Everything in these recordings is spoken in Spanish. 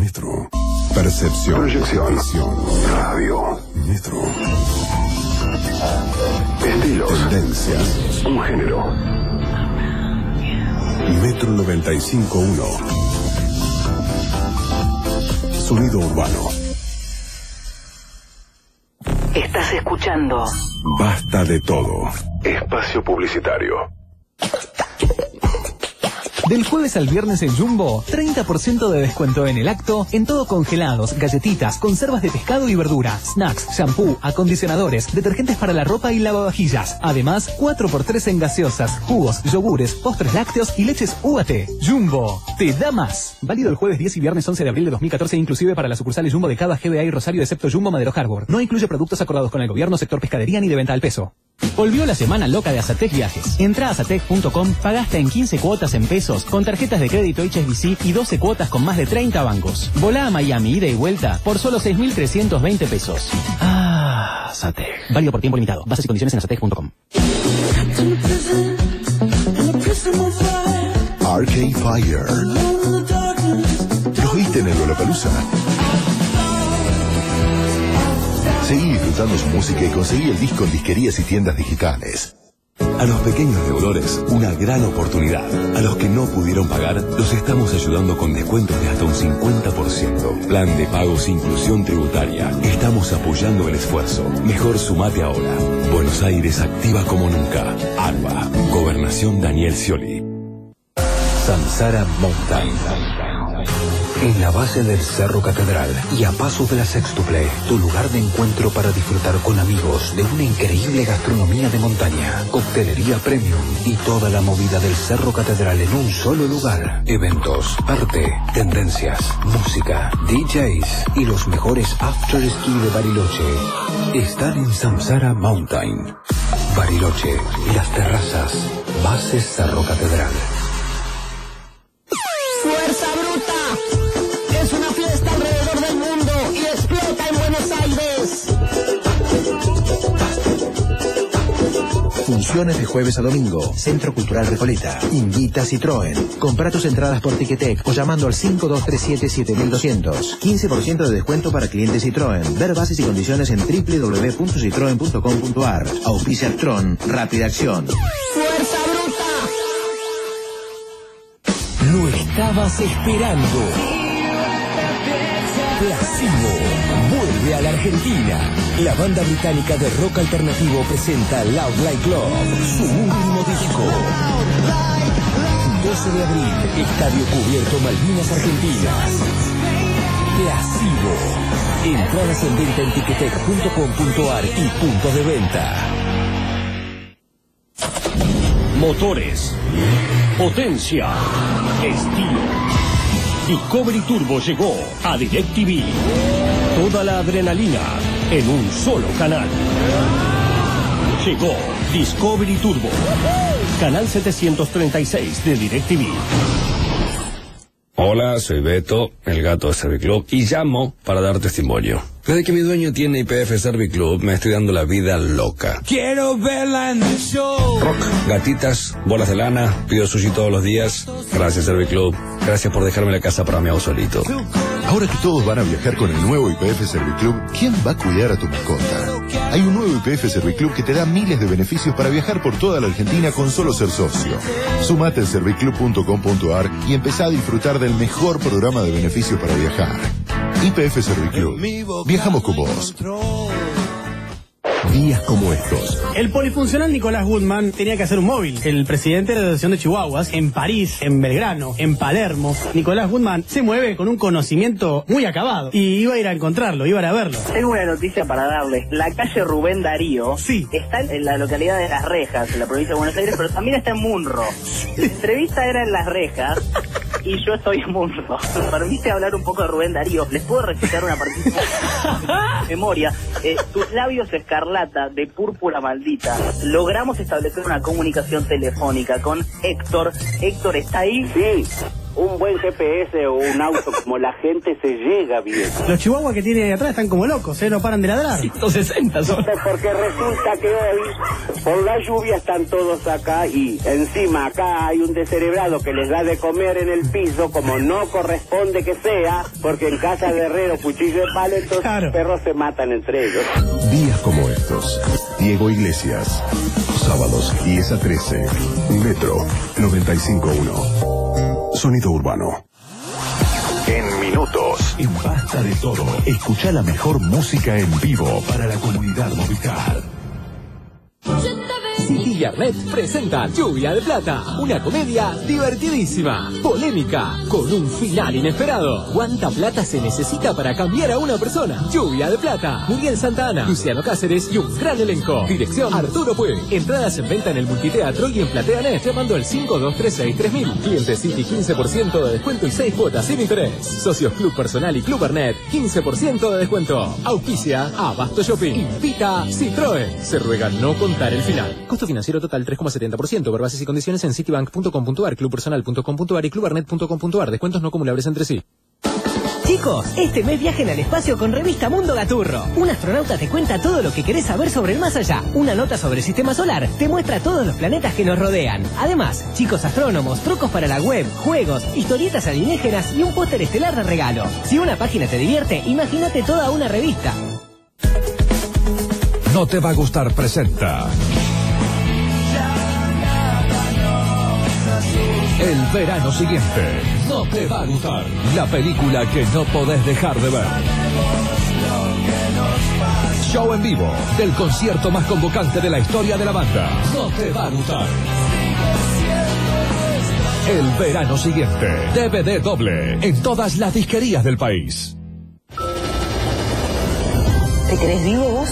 Metro. Percepción. Proyección. Visión. Radio. Metro. Estilos. Tendencias. Un género. Metro 95.1. Sonido urbano. Estás escuchando Basta de todo. Espacio publicitario. Del jueves al viernes en Jumbo, 30% de descuento en el acto, en todo congelados, galletitas, conservas de pescado y verdura, snacks, shampoo, acondicionadores, detergentes para la ropa y lavavajillas. Además, 4x3 en gaseosas, jugos, yogures, postres lácteos y leches UAT. Jumbo, te da más. Válido el jueves 10 y viernes 11 de abril de 2014, inclusive para las sucursales Jumbo de Cava, GBA y Rosario, excepto Jumbo Madero Harbor. No incluye productos acordados con el gobierno, sector pescadería ni de venta al peso. Volvió la semana loca de Azatec Viajes. Entra a azatec.com, pagaste en 15 cuotas en pesos, con tarjetas de crédito HSBC y 12 cuotas con más de 30 bancos. Volá a Miami, ida y vuelta, por solo 6.320 pesos. Ah, Azatec. Válido por tiempo limitado. Bases y condiciones en azatec.com. Arcade Fire. ¿Los viste en el Lollapalooza? Seguí disfrutando su música y conseguí el disco en disquerías y tiendas digitales. A los pequeños deudores, una gran oportunidad. A los que no pudieron pagar, los estamos ayudando con descuentos de hasta un 50%. Plan de pagos e inclusión tributaria. Estamos apoyando el esfuerzo. Mejor sumate ahora. Buenos Aires activa como nunca. ARBA. Gobernación Daniel Scioli. Samsara Mountain. En la base del Cerro Catedral y a pasos de la Sextuple, tu lugar de encuentro para disfrutar con amigos de una increíble gastronomía de montaña, coctelería premium y toda la movida del Cerro Catedral en un solo lugar. Eventos, arte, tendencias, música, DJs y los mejores after ski de Bariloche están en Samsara Mountain. Bariloche, las terrazas, base Cerro Catedral. ¡Fuerza bruta! Es una fiesta alrededor del mundo y explota en Buenos Aires. Funciones de jueves a domingo. Centro Cultural Recoleta. Invita Citroën. Compra tus entradas por Ticketek o llamando al 5237-7200. 15% de descuento para clientes Citroën. Ver bases y condiciones en www.citroen.com.ar. Auspicia Tron. Rápida Acción. ¡Fuerza bruta! Lo estabas esperando. Placebo vuelve a la Argentina. La banda británica de rock alternativo presenta Loud Like Club, su último disco. 12 de abril, Estadio Cubierto Malvinas Argentinas. Placebo. Entradas en venta en ticketek.com.ar y puntos de venta. Motores, potencia, estilo. Discovery Turbo llegó a DirecTV. Toda la adrenalina en un solo canal. Llegó Discovery Turbo. Canal 736 de DirecTV. Hola, soy Beto, el gato de Serviclub, y llamo para dar testimonio. Desde que mi dueño tiene IPF Serviclub, me estoy dando la vida loca. Quiero verla en el show. Rock, gatitas, bolas de lana, pido sushi todos los días. Gracias, Serviclub. Gracias por dejarme la casa para mí hago solito. Ahora que todos van a viajar con el nuevo IPF Serviclub, ¿quién va a cuidar a tu mascota? Hay un nuevo IPF Serviclub que te da miles de beneficios para viajar por toda la Argentina con solo ser socio. Sumate en serviclub.com.ar y empezá a disfrutar del mejor programa de beneficios para viajar. IPF Serviclub. Viajamos con vos. Días como estos. El polifuncional Nicolás Goodman tenía que hacer un móvil. El presidente de la Asociación de Chihuahuas, en París, en Belgrano, en Palermo, Nicolás Goodman se mueve con un conocimiento muy acabado. Y iba a ir a encontrarlo, iba a ir a verlo. Tengo una noticia para darles. La calle Rubén Darío está en la localidad de Las Rejas, en la provincia de Buenos Aires, pero también está en Munro. La entrevista era en Las Rejas y yo estoy en Munro. Me permite hablar un poco de Rubén Darío. Les puedo recitar una partida de memoria. Tus labios escarlatas de púrpura maldita. Logramos establecer una comunicación telefónica con Héctor. Héctor, ¿está ahí? Sí. un buen GPS o un auto como la gente se llega bien. Los chihuahuas que tiene ahí atrás están como locos, no paran de ladrar. 160 son. Porque resulta que hoy, por la lluvia, están todos acá y encima acá hay un descerebrado que les da de comer en el piso como no corresponde que sea, porque en casa de herrero, cuchillo de palo, entonces los perros se matan entre ellos. Días como estos. Diego Iglesias. Sábados 10 a 13. Metro 95.1. Sonido urbano. En minutos. En Basta de Todo. Escucha la mejor música en vivo para la comunidad Movistar. City Yarnet presenta Lluvia de Plata, una comedia divertidísima, polémica, con un final inesperado. ¿Cuánta plata se necesita para cambiar a una persona? Lluvia de Plata, Miguel Santana, Luciano Cáceres y un gran elenco. Dirección Arturo Puig. Entradas en venta en el Multiteatro y en PlateaNet llamando al 5236-3000. Clientes City 15% de descuento y 6 cuotas sin interés. Socios Club Personal y Club Arnet 15% de descuento. Auspicia Abasto Shopping. Invita Citroën. Se ruega no contar el final. Costo financiero total 3,70%. Por bases y condiciones en citibank.com.ar, clubpersonal.com.ar y clubarnet.com.ar. Descuentos no acumulables entre sí. Chicos, este mes viajen al espacio con Revista Mundo Gaturro. Un astronauta te cuenta todo lo que querés saber sobre el más allá. Una nota sobre el sistema solar te muestra todos los planetas que nos rodean. Además, chicos astrónomos, trucos para la web, juegos, historietas alienígenas y un póster estelar de regalo. Si una página te divierte, imagínate toda una revista. No te va a gustar presenta El verano siguiente. No te va a gustar. La película que no podés dejar de ver. Show en vivo del concierto más convocante de la historia de la banda. No te va a gustar. El verano siguiente. DVD doble en todas las disquerías del país. ¿Te crees vivo vos?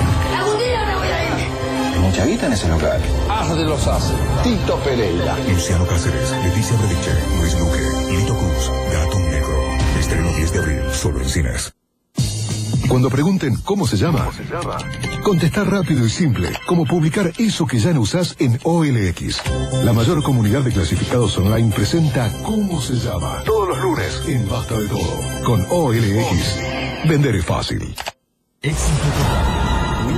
Mucha guita en ese local. As de los As, Tito Pereira, Luciano Cáceres, Leticia Brediche, Luis Luque, Lito Cruz, Gatón Negro. Estreno 10 de abril, solo en cines. Cuando pregunten cómo se llama, contestar rápido y simple, como publicar eso que ya no usás en OLX. La mayor comunidad de clasificados online presenta ¿Cómo se llama? Todos los lunes en Basta de Todo. Con OLX, vender es fácil. Éxito total.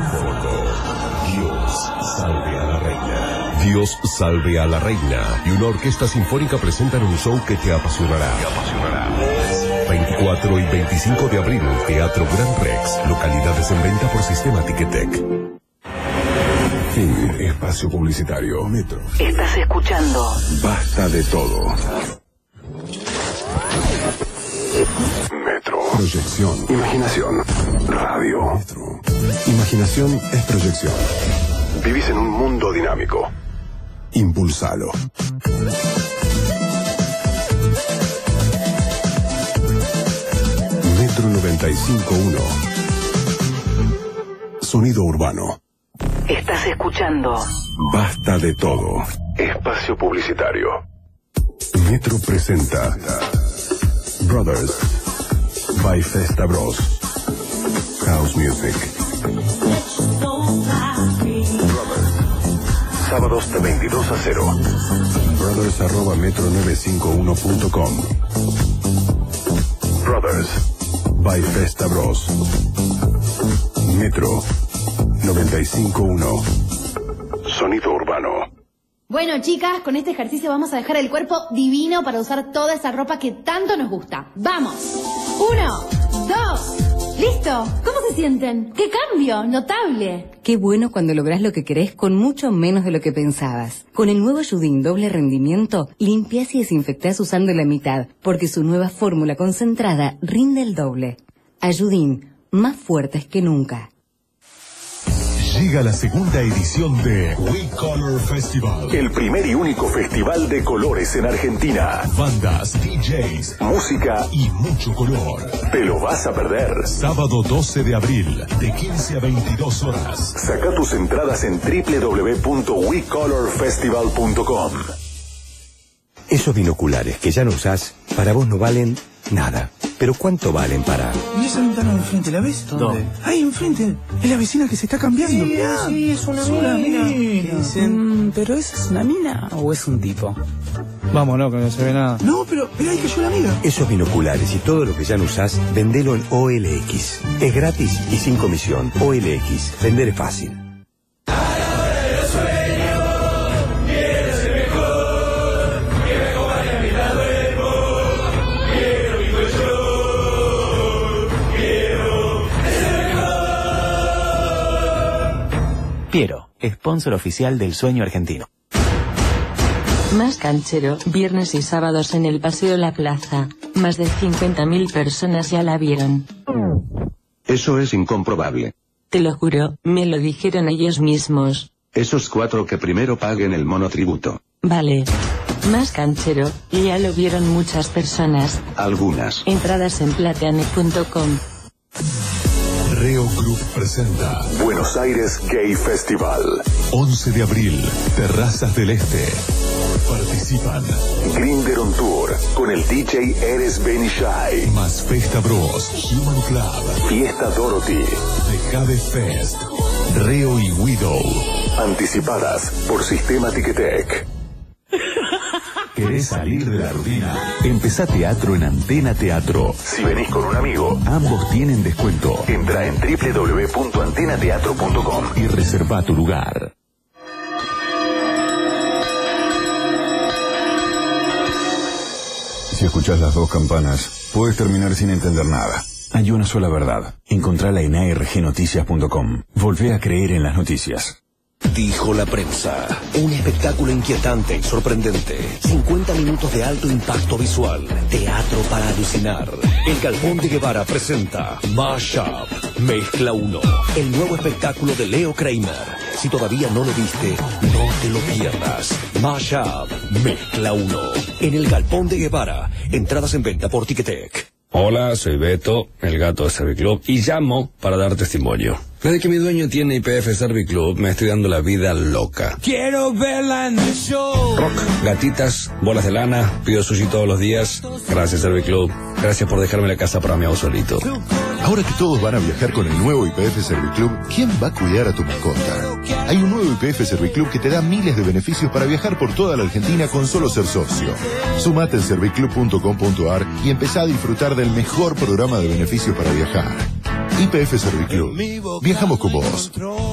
Dios salve a la reina. Dios salve a la reina. Y una orquesta sinfónica presentan un show que te apasionará. 24 y 25 de abril, Teatro Gran Rex. Localidades en venta por sistema Ticketek. Fin. Espacio publicitario. Metro. Estás escuchando Basta de Todo. Metro. Proyección. Imaginación. Radio. Metro. Imaginación es proyección. Vivís en un mundo dinámico. Impulsalo. Metro 95.1. Sonido urbano. Estás escuchando Basta de Todo. Espacio publicitario. Metro presenta Brothers by Festa Bros. House Music. Sábados de 22 a 0. Brothers@metro951.com. Brothers by Festa Bros. Metro 95.1. Sonido urbano. Bueno, chicas, con este ejercicio vamos a dejar el cuerpo divino para usar toda esa ropa que tanto nos gusta. ¡Vamos! 1, 2... ¡Listo! ¿Cómo se sienten? ¡Qué cambio! ¡Notable! Qué bueno cuando lográs lo que querés con mucho menos de lo que pensabas. Con el nuevo Ayudín doble rendimiento, limpiás y desinfectás usando la mitad, porque su nueva fórmula concentrada rinde el doble. Ayudín, más fuertes que nunca. Llega la segunda edición de We Color Festival. El primer y único festival de colores en Argentina. Bandas, DJs, música y mucho color. Te lo vas a perder. Sábado 12 de abril, de 15 a 22 horas. Saca tus entradas en www.wecolorfestival.com. Esos binoculares que ya no usás, para vos no valen nada. Pero ¿cuánto valen para...? ¿Y esa ventana de enfrente, la ves? ¿Dónde? Ahí enfrente, es la vecina que se está cambiando. Sí, es una mina. Mira. Pero ¿esa es una mina o es un tipo? Vámonos, que no se ve nada. No, pero ahí cayó la amiga. Esos binoculares y todo lo que ya no usás, vendelo en OLX. Es gratis y sin comisión. OLX. Vender es fácil. Piero, sponsor oficial del sueño argentino. Más canchero, viernes y sábados en el Paseo La Plaza. Más de 50.000 personas ya la vieron. Eso es incomprobable. Te lo juro, me lo dijeron ellos mismos. Esos 4 que primero paguen el monotributo. Vale. Más canchero, ya lo vieron muchas personas. Algunas. Entradas en plateane.com. Reo Group presenta Buenos Aires Gay Festival. 11 de abril, Terrazas del Este. Participan Grinder on Tour con el DJ Eres Benishai. Más Festa Bros, Human Club, Fiesta Dorothy, The Jade Fest, Reo y Widow. Anticipadas por Sistema Ticketek. ¿Querés salir de la rutina? Empezá teatro en Antena Teatro. Si venís con un amigo, ambos tienen descuento. Entra en www.antenateatro.com y reserva tu lugar. Si escuchás las 2 campanas, puedes terminar sin entender nada. Hay una sola verdad. Encontrala en argnoticias.com. Volvé a creer en las noticias. Dijo la prensa. Un espectáculo inquietante y sorprendente. 50 minutos de alto impacto visual. Teatro para alucinar. El Galpón de Guevara presenta Mashup, Mezcla 1. El nuevo espectáculo de Leo Kramer. Si todavía no lo viste, no te lo pierdas. Mashup, Mezcla 1. En el Galpón de Guevara. Entradas en venta por Ticketek. Hola, soy Beto, el gato de Serviclub, y llamo para dar testimonio. Desde que mi dueño tiene IPF Serviclub, me estoy dando la vida loca. Quiero verla en el show. Rock, gatitas, bolas de lana, pido sushi todos los días. Gracias, Serviclub. Gracias por dejarme la casa para mi solito. Ahora que todos van a viajar con el nuevo IPF Serviclub, ¿quién va a cuidar a tu mascota? Hay un nuevo IPF Serviclub que te da miles de beneficios para viajar por toda la Argentina con solo ser socio. Sumate en serviclub.com.ar y empezá a disfrutar del mejor programa de beneficios para viajar. IPF Serviclub. Viajamos con vos.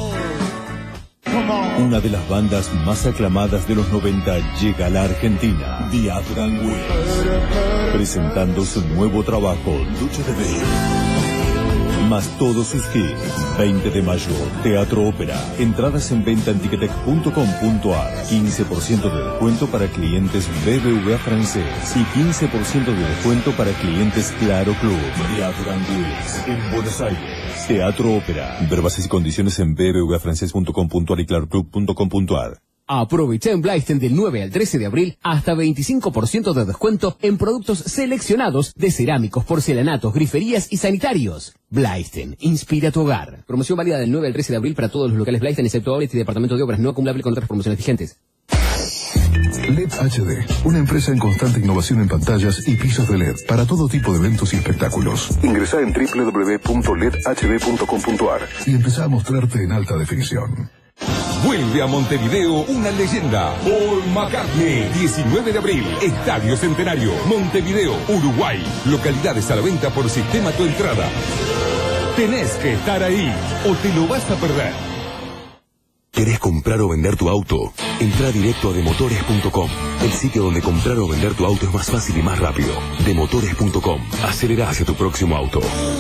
Una de las bandas más aclamadas de los 90 llega a la Argentina, The Afghan Wigs, presentando su nuevo trabajo, Lucha de Ver. Más todos sus hits. 20 de mayo, Teatro Ópera. Entradas en venta en ticketek.com.ar. 15% de descuento para clientes BBVA francés y 15% de descuento para clientes Claro Club. The Afghan Wigs en Buenos Aires. Teatro Ópera. Ver bases y condiciones en bbvafrancés.com.ar y claroclub.com.ar. Aprovecha en Blaisten del 9 al 13 de abril hasta 25% de descuento en productos seleccionados de cerámicos, porcelanatos, griferías y sanitarios. Blaisten, inspira tu hogar. Promoción válida del 9 al 13 de abril para todos los locales Blaisten, excepto Outlet y Departamento de Obras, no acumulable con otras promociones vigentes. LED HD, una empresa en constante innovación en pantallas y pisos de LED para todo tipo de eventos y espectáculos. Ingresá en www.ledhd.com.ar y empezá a mostrarte en alta definición. Vuelve a Montevideo una leyenda, Paul McCartney, 19 de abril, Estadio Centenario, Montevideo, Uruguay. Localidades a la venta por Sistema Tu Entrada. Tenés que estar ahí o te lo vas a perder. ¿Querés comprar o vender tu auto? Entra directo a demotores.com, el sitio donde comprar o vender tu auto es más fácil y más rápido. Demotores.com, acelera hacia tu próximo auto.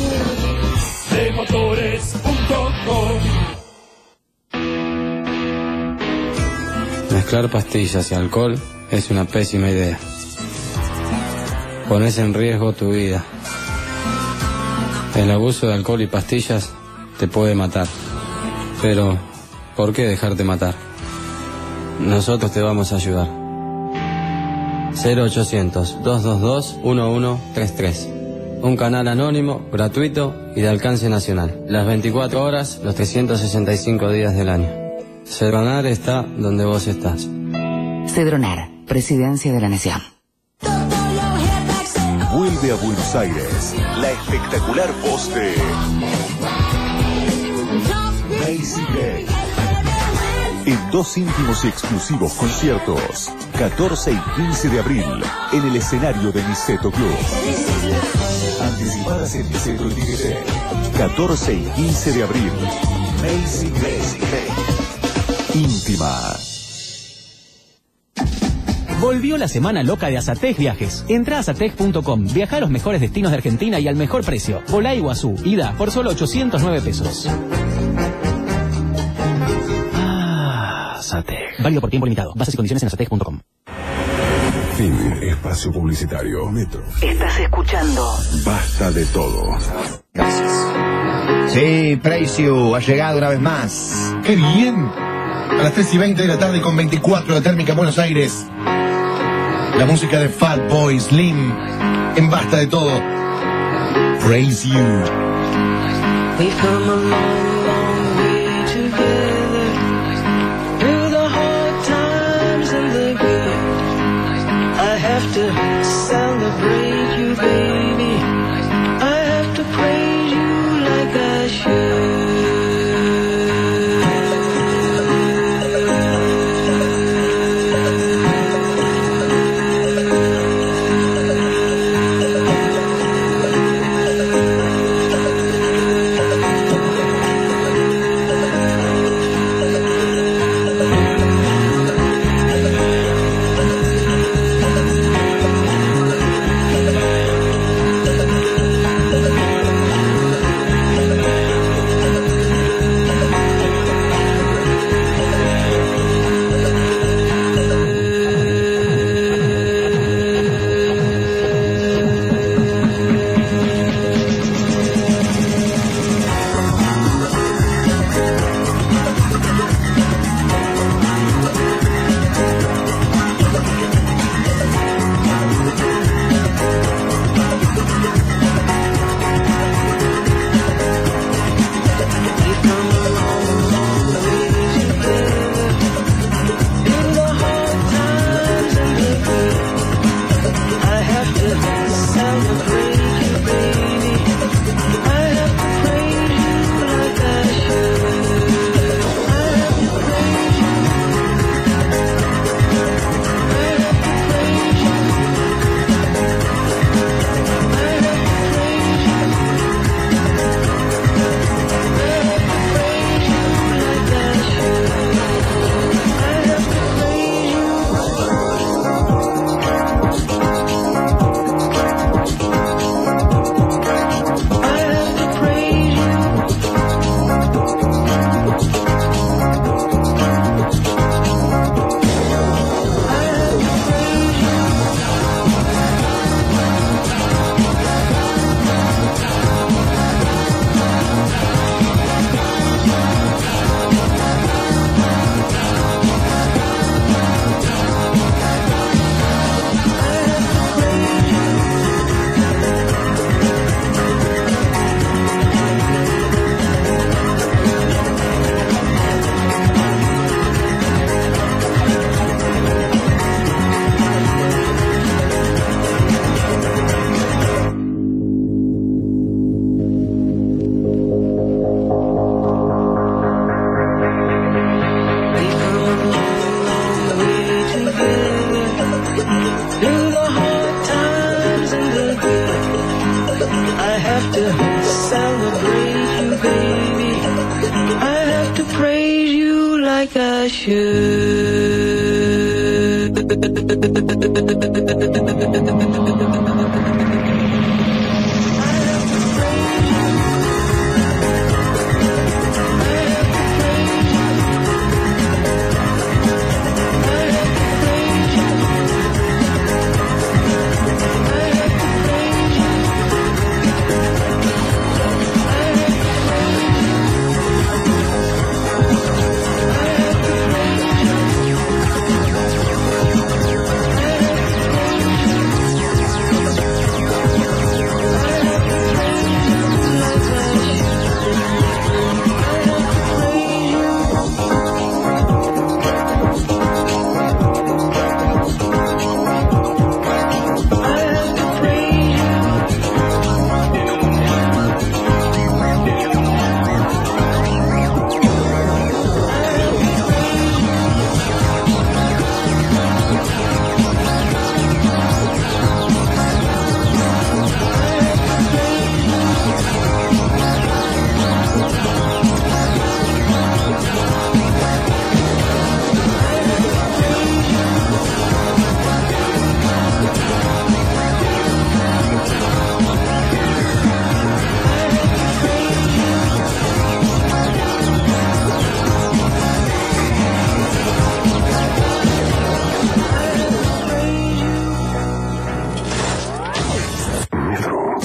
Demotores.com. Mezclar pastillas y alcohol es una pésima idea. Pones en riesgo tu vida. El abuso de alcohol y pastillas te puede matar. Pero, ¿por qué dejarte matar? Nosotros te vamos a ayudar. 0800-222-1133. Un canal anónimo, gratuito y de alcance nacional. Las 24 horas, los 365 días del año. Cedronar está donde vos estás. Cedronar, Presidencia de la Nación. Vuelve a Buenos Aires la espectacular voz de Daisy Gray. en 2 íntimos y exclusivos conciertos. 14 y 15 de abril, en el escenario de Niceto Club. Anticipadas en Niceto y Tigre. 14 y 15 de abril. Macy Íntima. Volvió la semana loca de Azatec Viajes. Entra a azatec.com, viaja a los mejores destinos de Argentina y al mejor precio. Volá a Iguazú, ida por solo 809 pesos. Azatec. Válido por tiempo limitado. Bases y condiciones en azatec.com. Fin. Espacio publicitario. Metro. Estás escuchando. Basta de todo. Gracias. Sí, Praise You ha llegado una vez más. ¡Qué bien! A las 3:20 de la tarde con 24 de térmica en Buenos Aires. La música de Fatboy Slim en Basta de Todo. Praise You. We've come a long, long way together. Through the hard times and the good. I have to celebrate you, baby. I have to praise you like I should.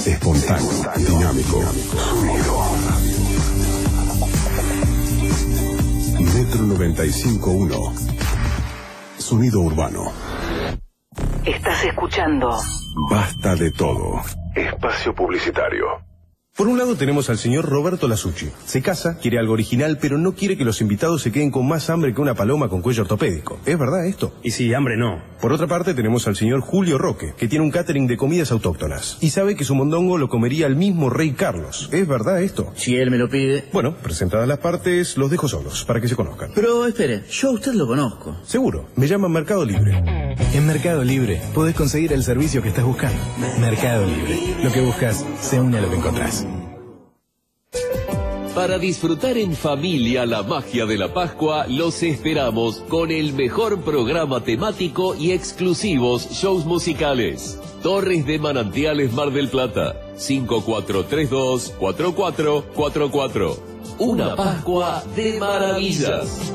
espontáneo, dinámico. Metro 95.1. Sonido urbano. Estás escuchando Basta de todo. Espacio publicitario. Por un lado tenemos al señor Roberto Lasucci. Se casa, quiere algo original, pero no quiere que los invitados se queden con más hambre que una paloma con cuello ortopédico. ¿Es verdad esto? Y sí, hambre no. Por otra parte tenemos al señor Julio Roque, que tiene un catering de comidas autóctonas. Y sabe que su mondongo lo comería el mismo rey Carlos. ¿Es verdad esto? Si él me lo pide. Bueno, presentadas las partes, los dejo solos, para que se conozcan. Pero espere, yo a usted lo conozco. Seguro, me llaman Mercado Libre. En Mercado Libre podés conseguir el servicio que estás buscando. Mercado Libre. Lo que buscas se une a lo que encontrás. Para disfrutar en familia la magia de la Pascua, los esperamos con el mejor programa temático y exclusivos shows musicales. Torres de Manantiales Mar del Plata, 5432-4444. Una Pascua de maravillas.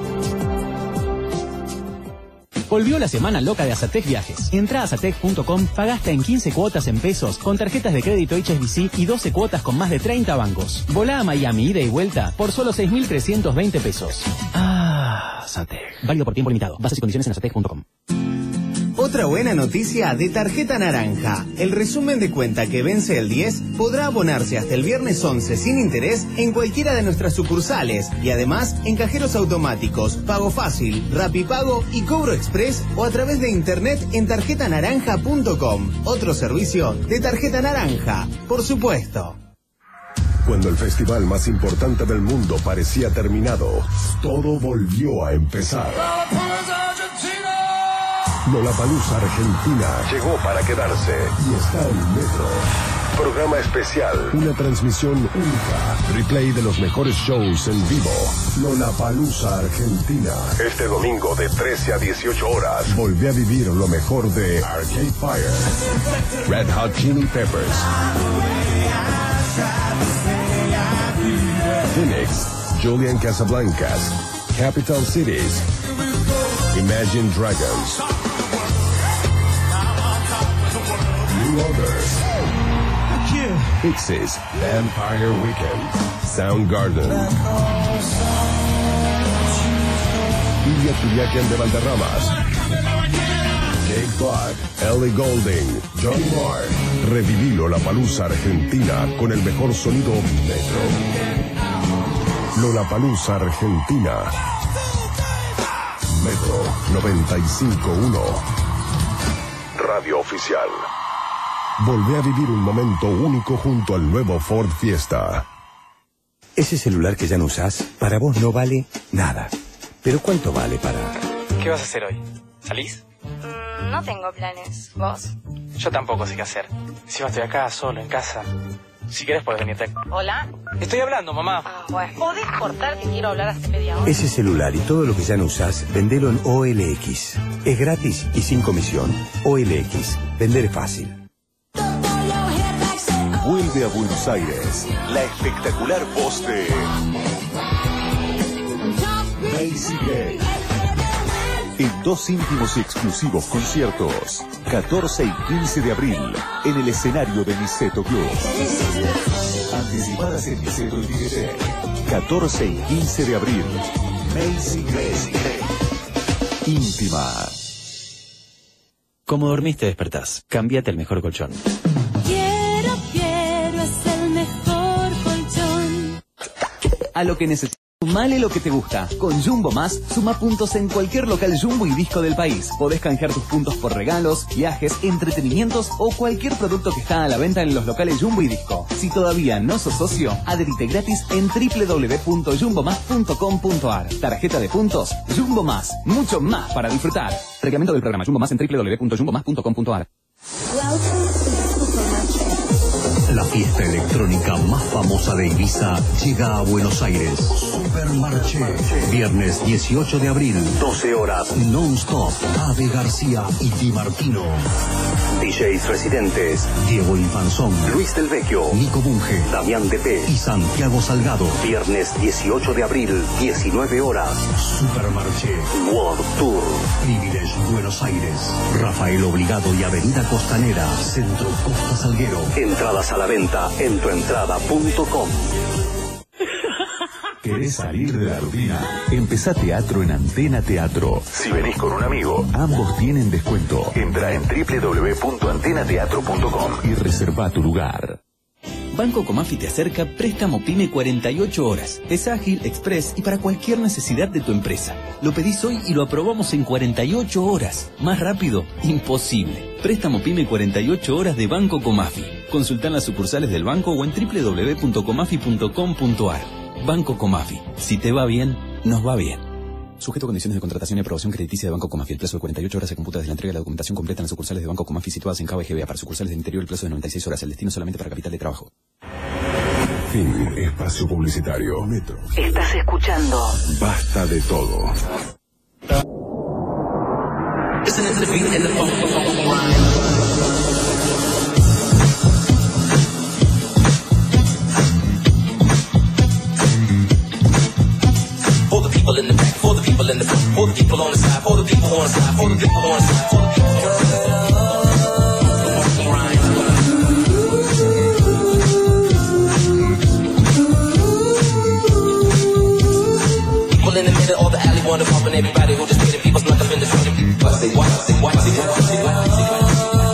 Volvió la semana loca de Azatec Viajes. Entrá a azatec.com, pagaste en 15 cuotas en pesos, con tarjetas de crédito HSBC y 12 cuotas con más de 30 bancos. Volá a Miami, ida y vuelta, por solo 6.320 pesos. Azatec. Válido por tiempo limitado. Bases y condiciones en azatec.com. Otra buena noticia de Tarjeta Naranja. El resumen de cuenta que vence el 10 podrá abonarse hasta el viernes 11 sin interés en cualquiera de nuestras sucursales y además en cajeros automáticos, Pago Fácil, Rapipago y Cobro Express o a través de internet en tarjetanaranja.com. Otro servicio de Tarjeta Naranja, por supuesto. Cuando el festival más importante del mundo parecía terminado, todo volvió a empezar. Lollapalooza Argentina llegó para quedarse y está en Metro. Programa especial. Una transmisión única. Replay de los mejores shows en vivo. Lollapalooza Argentina. Este domingo de 13 a 18 horas. Volvé a vivir lo mejor de Arcade Fire, Red Hot Chili Peppers, Phoenix, Julian Casablancas, Capital Cities, Imagine Dragons, New Order, Pixies, Vampire Weekend, Soundgarden, Ilya Kuryakin de Valderramas, Jake Black, Ellie Goulding, Johnny Marr. Reviví Lollapalooza Argentina con el mejor sonido Metro. Lollapalooza Argentina. Metro 95.1. Radio oficial. Volvé a vivir un momento único junto al nuevo Ford Fiesta. Ese celular que ya no usás, para vos no vale nada. ¿Pero cuánto vale para...? ¿Qué vas a hacer hoy? ¿Salís? No tengo planes. ¿Vos? Yo tampoco sé qué hacer. Encima estoy acá, solo, en casa. Si querés podés venirte. ¿Hola? Estoy hablando, mamá. Bueno. ¿Podés cortar que quiero hablar hace media hora? Ese celular y todo lo que ya no usás, vendelo en OLX. Es gratis y sin comisión. OLX. Vender es fácil. Vuelve a Buenos Aires la espectacular voz de Macy Gay. En 2 íntimos y exclusivos conciertos, 14 y 15 de abril, en el escenario de Niceto Club. Anticipadas en Niceto y Tigre. 14 y 15 de abril, Macy Gay. Íntima. Como dormiste, despertás. Cámbiate el mejor colchón. Quiero, es el mejor colchón. A lo que necesitas. Sumale lo que te gusta. Con Jumbo Más, suma puntos en cualquier local Jumbo y Disco del país. Podés canjear tus puntos por regalos, viajes, entretenimientos o cualquier producto que está a la venta en los locales Jumbo y Disco. Si todavía no sos socio, adherite gratis en www.jumbomas.com.ar. Tarjeta de puntos Jumbo Más. Mucho más para disfrutar. Reglamento del programa Jumbo Más en www.jumbomas.com.ar. La fiesta electrónica más famosa de Ibiza llega a Buenos Aires. Supermarché. Viernes 18 de abril. 12 horas. Non-stop. Ave García y Di Martino. DJs residentes: Diego Infanzón, Luis del Vecchio, Nico Bunge, Damián Depé y Santiago Salgado. Viernes 18 de abril, 19 horas. Supermarché World Tour. Privilege Buenos Aires. Rafael Obligado y Avenida Costanera. Centro Costa Salguero. Entradas a la venta en tuentrada.com. ¿Querés salir de la rutina? Empezá teatro en Antena Teatro. Si venís con un amigo, ambos tienen descuento. Entra en www.antenateatro.com y reserva tu lugar. Banco Comafi te acerca Préstamo Pyme 48 horas. Es ágil, express y para cualquier necesidad de tu empresa. Lo pedís hoy y lo aprobamos en 48 horas. Más rápido, imposible. Préstamo Pyme 48 horas de Banco Comafi. Consultá en las sucursales del banco o en www.comafi.com.ar. Banco Comafi. Si te va bien, nos va bien. Sujeto a condiciones de contratación y aprobación crediticia de Banco Comafi. El plazo de 48 horas se computa desde la entrega de la documentación completa en las sucursales de Banco Comafi situadas en Cava y GBA. Para sucursales del interior el plazo de 96 horas. El destino solamente para capital de trabajo. Fin. Espacio publicitario. Metro. Estás escuchando Basta de todo. People in the back, for the people in the front, for the people on the side, for the people on the side, for the people on the side, for the people on the side. People in the middle of the alley wanna bump and everybody who just made it, people snuck up in the front. But say what, say what, say what, say what, say what.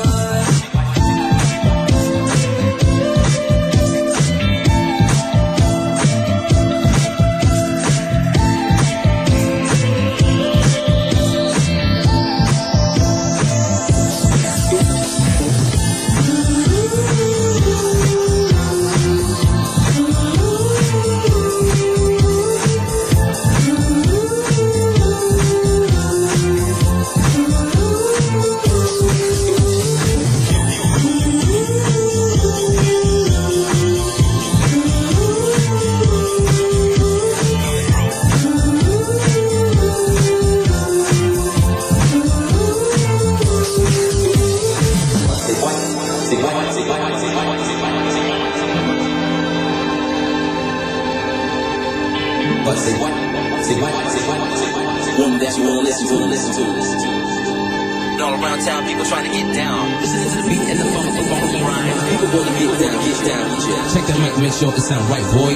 Make sure it sound right, boy.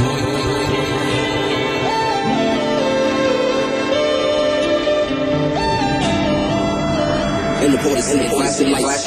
And the boys in the flashing lights.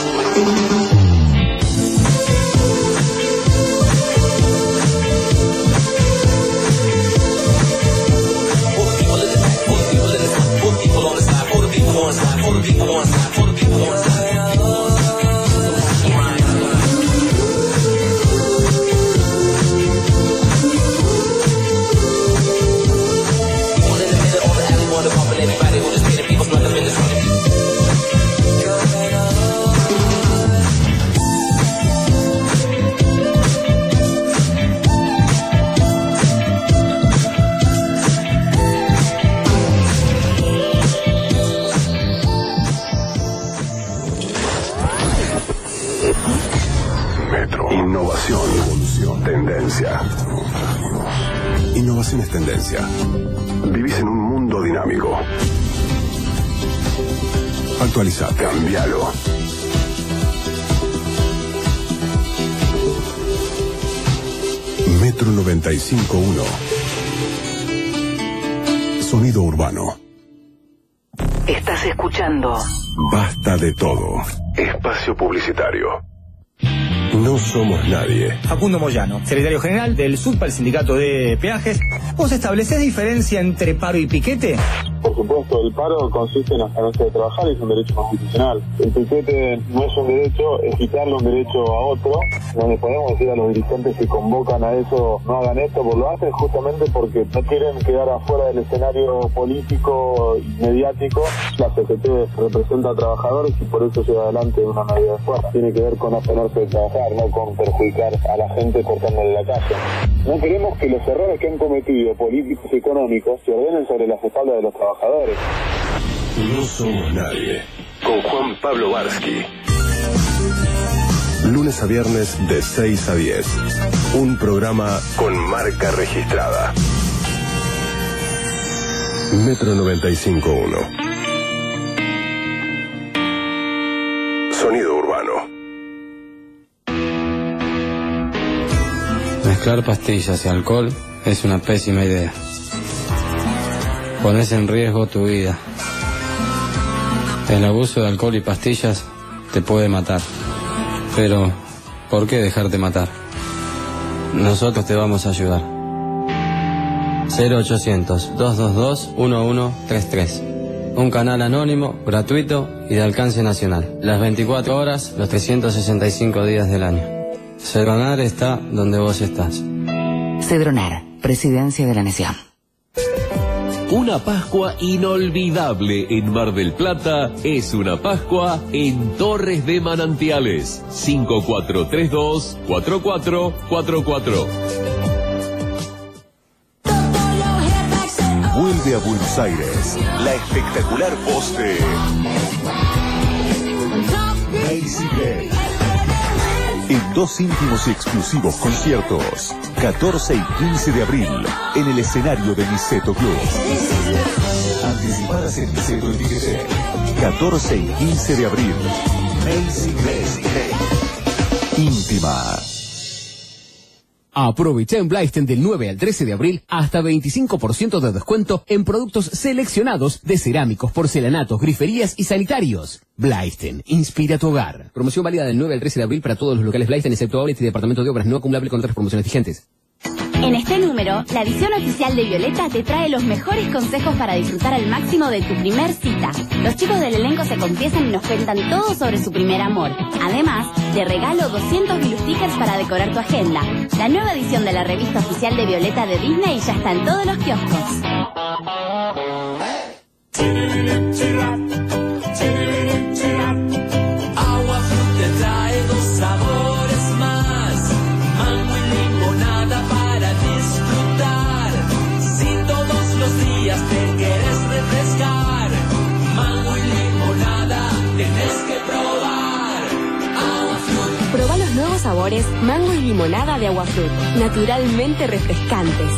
Innovación es tendencia. Vivís en un mundo dinámico. Actualizate, cambialo. Metro 95.1. Sonido urbano. Estás escuchando Basta de todo. Espacio publicitario. No somos nadie. Facundo Moyano, secretario general del SUTPA, el sindicato de peajes. ¿Vos establecés diferencia entre paro y piquete? Por supuesto, el paro consiste en la ganancia de trabajar y es un derecho constitucional. El piquete no es un derecho, es quitarle un derecho a otro, donde podemos decir a los dirigentes que convocan a eso, no hagan esto, pues lo hacen justamente porque no quieren quedar afuera del escenario político y mediático. La CGT representa a trabajadores y por eso lleva adelante una medida de fuerza. Tiene que ver con abstenerse de trabajar, no con perjudicar a la gente cortándole la calle. No queremos que los errores que han cometido políticos y económicos se ordenen sobre las espaldas de los trabajadores. No somos nadie. Con Juan Pablo Barsky. lunes a viernes de 6 a 10. Un programa con marca registrada. Metro 95.1. Sonido urbano. Mezclar pastillas y alcohol es una pésima idea. Pones en riesgo tu vida. El abuso de alcohol y pastillas te puede matar. Pero, ¿por qué dejarte matar? Nosotros te vamos a ayudar. 0800-222-1133. Un canal anónimo, gratuito y de alcance nacional. Las 24 horas, los 365 días del año. Cedronar está donde vos estás. Cedronar, Presidencia de la Nación. Una Pascua inolvidable en Mar del Plata es una Pascua en Torres de Manantiales. 5432-4444. Vuelve a Buenos Aires la espectacular voz de Macy Gray. En 2 íntimos y exclusivos conciertos, 14 y 15 de abril, en el escenario de Niceto Club. Anticipadas en Niceto y Tiquetec. 14 y 15 de abril, Macy Gray. Íntima. Aprovecha en Blaisten del 9 al 13 de abril hasta 25% de descuento en productos seleccionados de cerámicos, porcelanatos, griferías y sanitarios. Blaisten, inspira tu hogar. Promoción válida del 9 al 13 de abril para todos los locales Blaisten, excepto Outlet y Departamento de Obras, no acumulable con otras promociones vigentes. En este número, la edición oficial de Violeta te trae los mejores consejos para disfrutar al máximo de tu primer cita. Los chicos del elenco se confiesan y nos cuentan todo sobre su primer amor. Además, te regalo 200 glue stickers para decorar tu agenda. La nueva edición de la revista oficial de Violeta de Disney ya está en todos los kioscos. Agua Fruit te trae 2 sabores más. Mango y limonada para disfrutar. Si todos los días te quieres refrescar, mango y limonada tenés que probar. Agua Fruit. Proba los nuevos sabores mango y limonada de Agua Fruit, naturalmente refrescantes.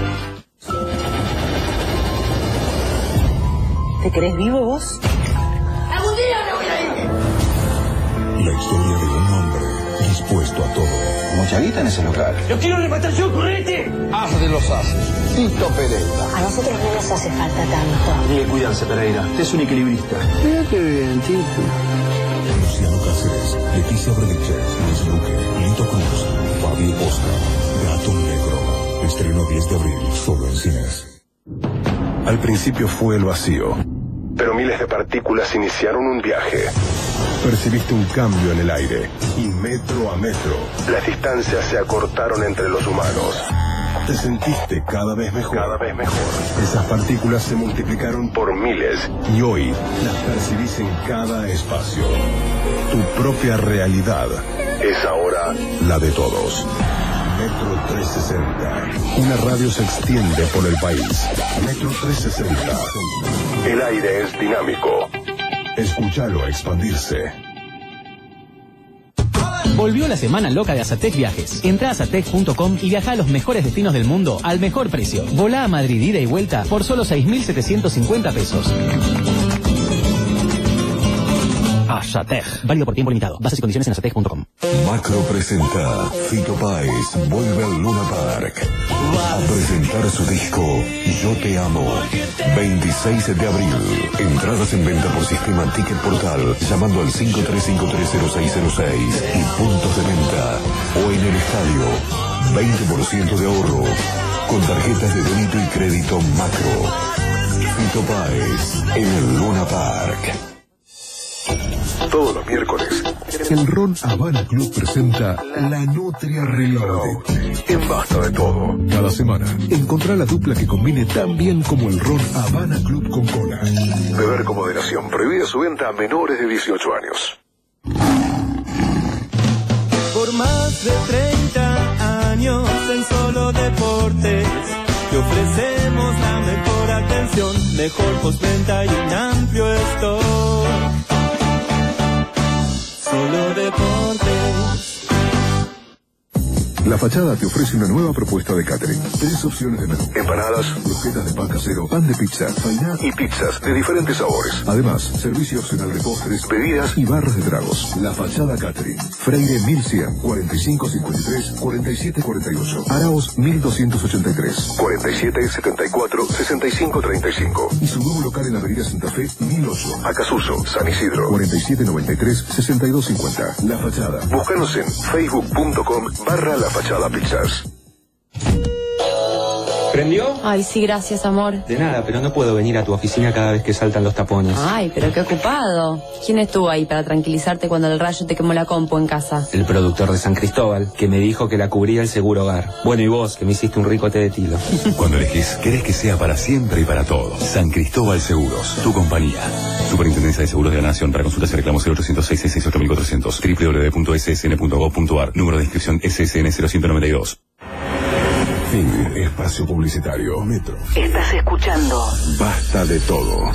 ¿Te crees vivo vos? ¡Algún día me voy a ir! La historia de un hombre dispuesto a todo. Mucha guita en ese local. ¡Yo quiero levantar yo, correte! Haz de los haces. Tito Pereira. A nosotros no nos hace falta tanto. Dile cuídense, Pereira. Usted es un equilibrista. Qué bien, Tito. Luciano Cáceres, Leticia Brediche, Luis Luque, Lito Cruz, Fabio Oscar, Gato Negro. Estreno 10 de abril, solo en cines. Al principio fue el vacío, pero miles de partículas iniciaron un viaje. Percibiste un cambio en el aire y metro a metro las distancias se acortaron entre los humanos. Te sentiste cada vez mejor. Esas partículas se multiplicaron por miles y hoy las percibís en cada espacio. Tu propia realidad es ahora la de todos. Metro 360. Una radio se extiende por el país. Metro 360. El aire es dinámico. Escúchalo expandirse. Volvió la semana loca de Azatec Viajes. Entra a azatec.com y viaja a los mejores destinos del mundo al mejor precio. Volá a Madrid ida y vuelta por solo 6.750 pesos. Azatec. Válido por tiempo limitado. Bases y condiciones en azatec.com. Macro presenta Fito Páez vuelve al Luna Park a presentar su disco Yo Te Amo. 26 de abril. Entradas en venta por sistema Ticket Portal llamando al 53530606 y puntos de venta o en el estadio. 20% de ahorro con tarjetas de débito y crédito Macro. Fito Páez en el Luna Park. Todos los miércoles, el Ron Habana Club presenta La Nutria Reloaded. En Basta de Todo. Cada semana, encontrá la dupla que combine tan bien como el Ron Habana Club con cola. Beber con moderación. Prohibida su venta a menores de 18 años. Por más de 30 años en Solo Deportes, te ofrecemos la mejor atención, mejor postventa y un amplio stock. Solo Deportes. La Fachada te ofrece una nueva propuesta de catering. 3 opciones de menú: empanadas, croquetas de pan casero, pan de pizza, fainá y pizzas de diferentes sabores. Además, servicio opcional de postres, bebidas y barras de tragos. La Fachada Catering. Freire 1100, 4553, 4748. Araos 1283, 4774, 6535. Y su nuevo local en la avenida Santa Fe 1008. Acasuso, San Isidro, 4793, 6250. La Fachada. Búscanos en facebook.com/La Fachada Pizzas. ¿Prendió? Ay, sí, gracias, amor. De nada, pero no puedo venir a tu oficina cada vez que saltan los tapones. Ay, pero qué ocupado. ¿Quién estuvo ahí para tranquilizarte cuando el rayo te quemó la compu en casa? El productor de San Cristóbal, que me dijo que la cubría el seguro hogar. Bueno, y vos, que me hiciste un rico té de tilo. Cuando elegís, querés que sea para siempre y para todos. San Cristóbal Seguros, tu compañía. Superintendencia de Seguros de la Nación. Para consultas y reclamos 0806-668-1400. www.ssn.gov.ar. Número de inscripción SSN 0192. Fin. Espacio publicitario. Metro. Estás escuchando Basta de Todo.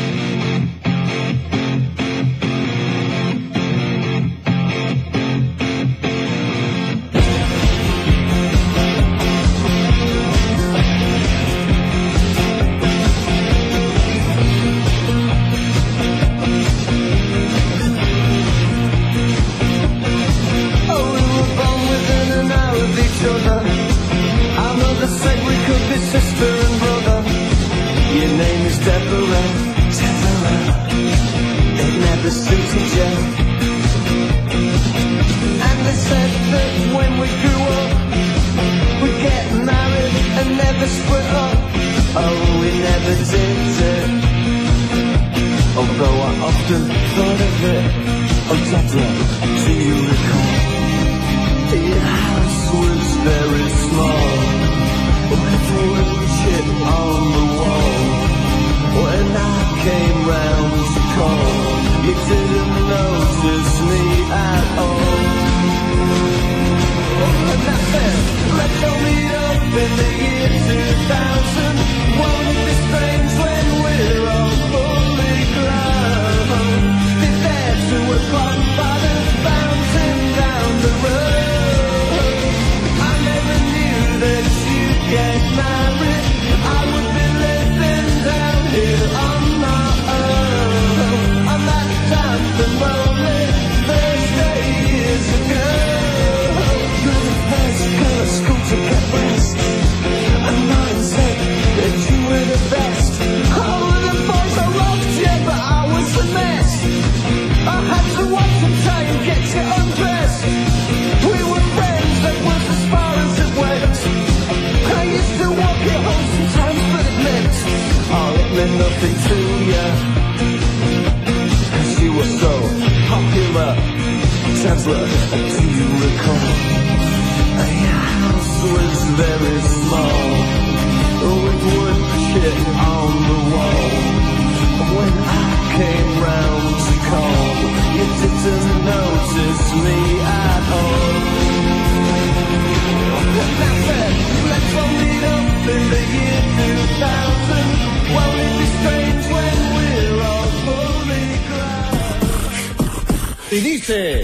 Y dice...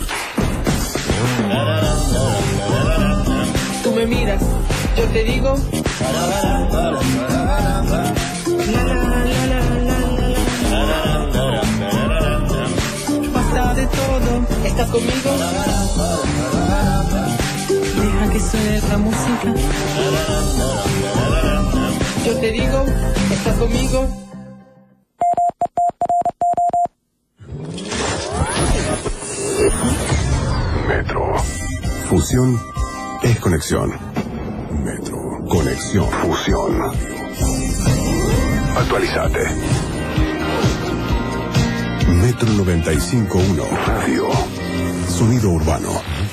Tú me miras, yo te digo... Basta de todo, ¿estás conmigo? Deja que suene la música. Yo te digo, ¿estás conmigo? Metro. Fusión es conexión. Metro. Conexión. Fusión. Actualizate. Metro 95.1. Radio. Sonido urbano.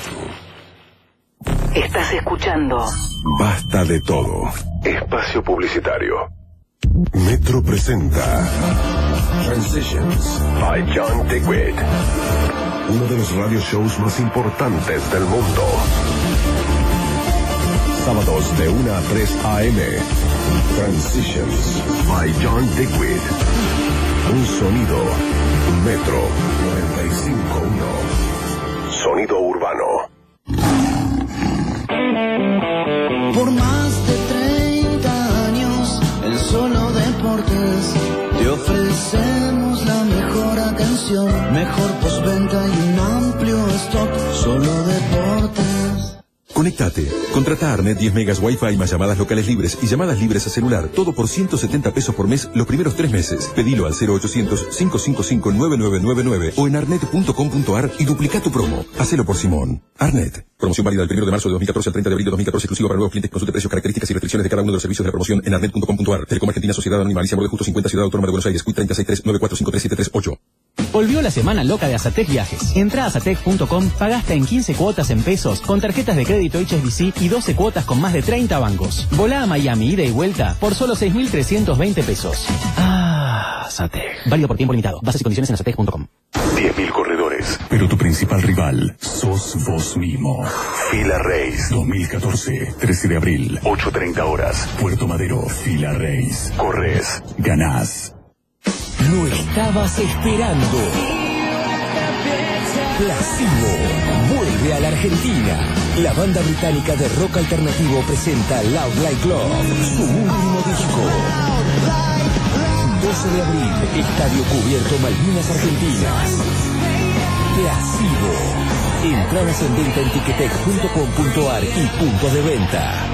Estás escuchando Basta de Todo. Espacio publicitario. Metro presenta Transitions by John Digweed. Uno de los radio shows más importantes del mundo. Sábados de 1 a 3 a.m. Transitions by John Digweed. Un sonido. Metro 95.1. Sonido urbano. promoción, mejor postventa y un amplio stock, solo deportes. Conéctate. Contrata a Arnet 10 megas Wi-Fi más llamadas locales libres y llamadas libres a celular. Todo por 170 pesos por mes los primeros 3 meses. Pedilo al 0800-555-9999 o en arnet.com.ar y duplica tu promo. Hacelo por Simón. Arnet. Promoción válida del 1 de marzo de 2014 al 30 de abril de 2014, exclusivo para nuevos clientes. Consulte precios, características y restricciones de cada uno de los servicios de la promoción en arnet.com.ar. Telecom Argentina, Sociedad Anónima Alicia Borde Justo 50, Ciudad Autónoma de Buenos Aires, CUIT 363-9453738. Volvió la semana loca de Azatec Viajes. Entrá a azatec.com, pagasta en 15 cuotas en pesos, con tarjetas de crédito HSBC y 12 cuotas con más de 30 bancos. Volá a Miami, ida y vuelta, por solo 6.320 pesos. Azatec. Válido por tiempo limitado. Bases y condiciones en azatec.com. 10.000 corredores. Pero tu principal rival sos vos mismo. Fila Race 2014, 13 de abril, 8:30 horas. Puerto Madero, Fila Race. Corres. Ganás. Lo estabas esperando. Placebo vuelve a la Argentina. La banda británica de rock alternativo presenta Loud Like Club, su último disco. 12 de abril, Estadio Cubierto, Malvinas, Argentinas. Placebo. Entradas en venta en ticketek.com.ar y puntos de venta.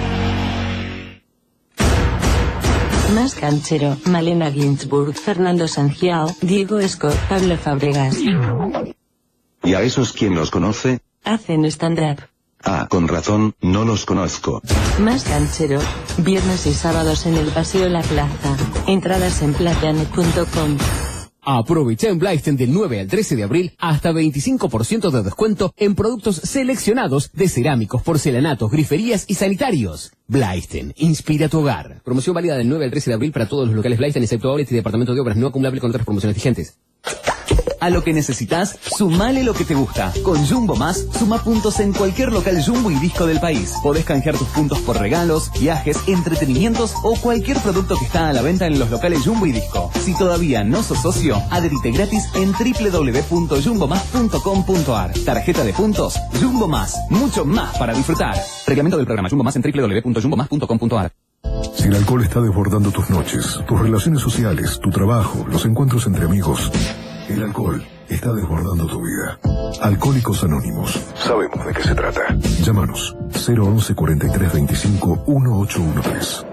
Más Canchero, Malena Ginsburg, Fernando Sangiao, Diego Escor, Pablo Fábregas. ¿Y a esos quién los conoce? Hacen stand-up. Ah, con razón, no los conozco. Más Canchero, viernes y sábados en el Paseo La Plaza. Entradas en plateanet.com. Aprovecha en Blaisten del 9 al 13 de abril hasta 25% de descuento en productos seleccionados de cerámicos, porcelanatos, griferías y sanitarios. Blaisten, inspira tu hogar. Promoción válida del 9 al 13 de abril para todos los locales Blaisten, excepto outlets y departamento de obras, no acumulable con otras promociones vigentes. A lo que necesitas, sumale lo que te gusta. Con Jumbo Más, suma puntos en cualquier local Jumbo y Disco del país. Podés canjear tus puntos por regalos, viajes, entretenimientos o cualquier producto que está a la venta en los locales Jumbo y Disco. Si todavía no sos socio, adherite gratis en www.jumbomás.com.ar. Tarjeta de puntos, Jumbo Más. Mucho más para disfrutar. Reglamento del programa Jumbo Más en www.jumbomás.com.ar. Si el alcohol está desbordando tus noches, tus relaciones sociales, tu trabajo, los encuentros entre amigos, el alcohol está desbordando tu vida. Alcohólicos Anónimos. Sabemos de qué se trata. Llámanos 011 43 25 1813.